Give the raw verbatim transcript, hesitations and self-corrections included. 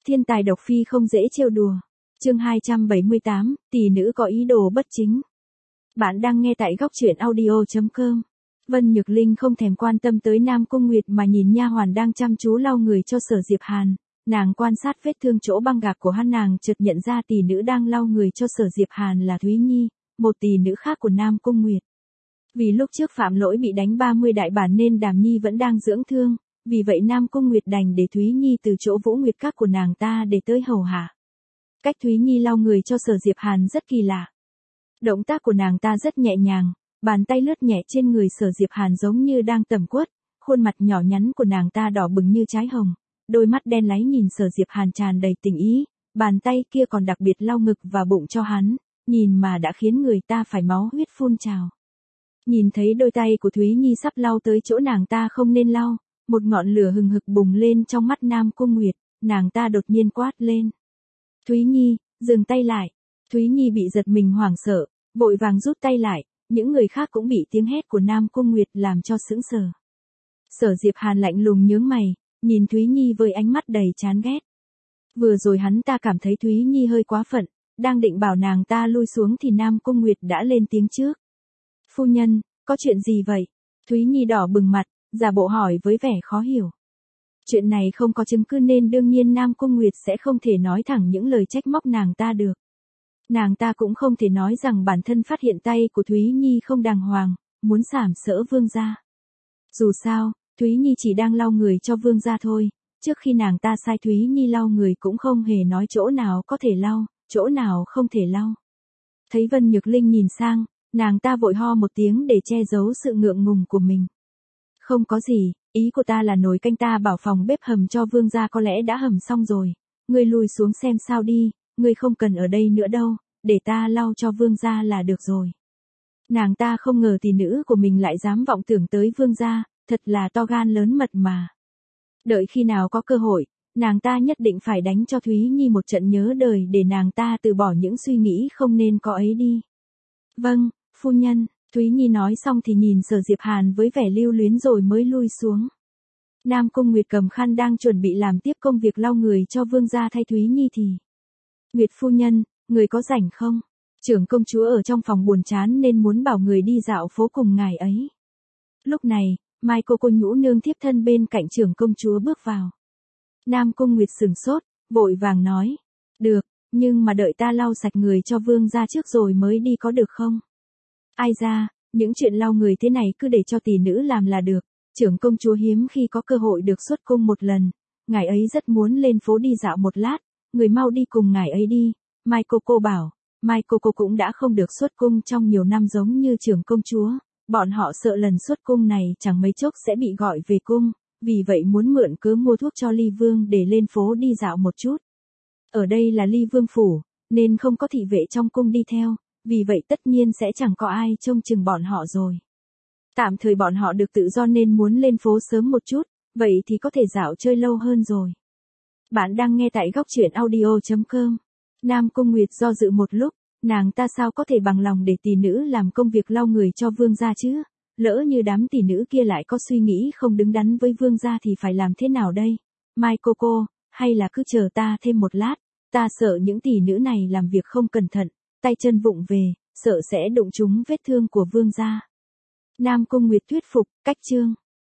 Thiên tài độc phi không dễ trêu đùa. Chương hai trăm bảy mươi tám, tỷ nữ có ý đồ bất chính. Bạn đang nghe tại góc truyện audio chấm com. Vân Nhược Linh không thèm quan tâm tới Nam Cung Nguyệt mà nhìn nha hoàn đang chăm chú lau người cho Sở Diệp Hàn. Nàng quan sát vết thương chỗ băng gạc của hắn, nàng chợt nhận ra tỷ nữ đang lau người cho Sở Diệp Hàn là Thúy Nhi, một tỷ nữ khác của Nam Cung Nguyệt. Vì lúc trước phạm lỗi bị đánh ba mươi đại bản nên Đàm Nhi vẫn đang dưỡng thương, vì vậy Nam Cung Nguyệt đành để Thúy Nhi từ chỗ Vũ Nguyệt Các của nàng ta để tới hầu hạ. Cách Thúy Nhi lau người cho Sở Diệp Hàn rất kỳ lạ. Động tác của nàng ta rất nhẹ nhàng, bàn tay lướt nhẹ trên người Sở Diệp Hàn giống như đang tẩm quất, khuôn mặt nhỏ nhắn của nàng ta đỏ bừng như trái hồng, đôi mắt đen láy nhìn Sở Diệp Hàn tràn đầy tình ý, bàn tay kia còn đặc biệt lau ngực và bụng cho hắn, nhìn mà đã khiến người ta phải máu huyết phun trào. Nhìn thấy đôi tay của Thúy Nhi sắp lau tới chỗ nàng ta không nên lau, một ngọn lửa hừng hực bùng lên trong mắt Nam Cung Nguyệt, nàng ta đột nhiên quát lên. Thúy Nhi, dừng tay lại. Thúy Nhi bị giật mình hoảng sợ, vội vàng rút tay lại, những người khác cũng bị tiếng hét của Nam Cung Nguyệt làm cho sững sờ. Sở Diệp Hàn lạnh lùng nhướng mày, nhìn Thúy Nhi với ánh mắt đầy chán ghét. Vừa rồi hắn ta cảm thấy Thúy Nhi hơi quá phận, đang định bảo nàng ta lui xuống thì Nam Cung Nguyệt đã lên tiếng trước. Phu nhân, có chuyện gì vậy? Thúy Nhi đỏ bừng mặt, giả bộ hỏi với vẻ khó hiểu. Chuyện này không có chứng cứ nên đương nhiên Nam Cung Nguyệt sẽ không thể nói thẳng những lời trách móc nàng ta được. Nàng ta cũng không thể nói rằng bản thân phát hiện tay của Thúy Nhi không đàng hoàng, muốn sàm sỡ vương gia. Dù sao, Thúy Nhi chỉ đang lau người cho vương gia thôi, trước khi nàng ta sai Thúy Nhi lau người cũng không hề nói chỗ nào có thể lau, chỗ nào không thể lau. Thấy Vân Nhược Linh nhìn sang, nàng ta vội ho một tiếng để che giấu sự ngượng ngùng của mình. Không có gì, ý của ta là nồi canh ta bảo phòng bếp hầm cho vương gia có lẽ đã hầm xong rồi, ngươi lui xuống xem sao đi, ngươi không cần ở đây nữa đâu, để ta lau cho vương gia là được rồi. Nàng ta không ngờ tỷ nữ của mình lại dám vọng tưởng tới vương gia, thật là to gan lớn mật mà. Đợi khi nào có cơ hội, nàng ta nhất định phải đánh cho Thúy Nhi một trận nhớ đời để nàng ta từ bỏ những suy nghĩ không nên có ấy đi. Vâng, phu nhân. Thúy Nhi nói xong thì nhìn Sở Diệp Hàn với vẻ lưu luyến rồi mới lui xuống. Nam Cung Nguyệt cầm khăn đang chuẩn bị làm tiếp công việc lau người cho vương gia thay Thúy Nhi thì. Nguyệt phu nhân, người có rảnh không? Trưởng công chúa ở trong phòng buồn chán nên muốn bảo người đi dạo phố cùng ngài ấy. Lúc này, Mai cô cô nhũ nương thiếp thân bên cạnh trưởng công chúa bước vào. Nam Cung Nguyệt sửng sốt, vội vàng nói. Được, nhưng mà đợi ta lau sạch người cho vương gia trước rồi mới đi có được không? Ai ra, những chuyện lau người thế này cứ để cho tỷ nữ làm là được, trưởng công chúa hiếm khi có cơ hội được xuất cung một lần, ngài ấy rất muốn lên phố đi dạo một lát, người mau đi cùng ngài ấy đi. Mai cô cô bảo, Mai cô cô cũng đã không được xuất cung trong nhiều năm giống như trưởng công chúa, bọn họ sợ lần xuất cung này chẳng mấy chốc sẽ bị gọi về cung, vì vậy muốn mượn cớ mua thuốc cho Ly Vương để lên phố đi dạo một chút. Ở đây là Ly Vương phủ, nên không có thị vệ trong cung đi theo. Vì vậy tất nhiên sẽ chẳng có ai trông chừng bọn họ rồi. Tạm thời bọn họ được tự do nên muốn lên phố sớm một chút, vậy thì có thể dạo chơi lâu hơn rồi. Bạn đang nghe tại góc truyện audio chấm com. Nam Cung Nguyệt do dự một lúc, nàng ta sao có thể bằng lòng để tỷ nữ làm công việc lau người cho vương gia chứ? Lỡ như đám tỷ nữ kia lại có suy nghĩ không đứng đắn với vương gia thì phải làm thế nào đây? Mai cô cô, hay là cứ chờ ta thêm một lát, ta sợ những tỷ nữ này làm việc không cẩn thận, tay chân vụng về, sợ sẽ đụng trúng vết thương của vương gia. Nam Cung Nguyệt thuyết phục, cách chương.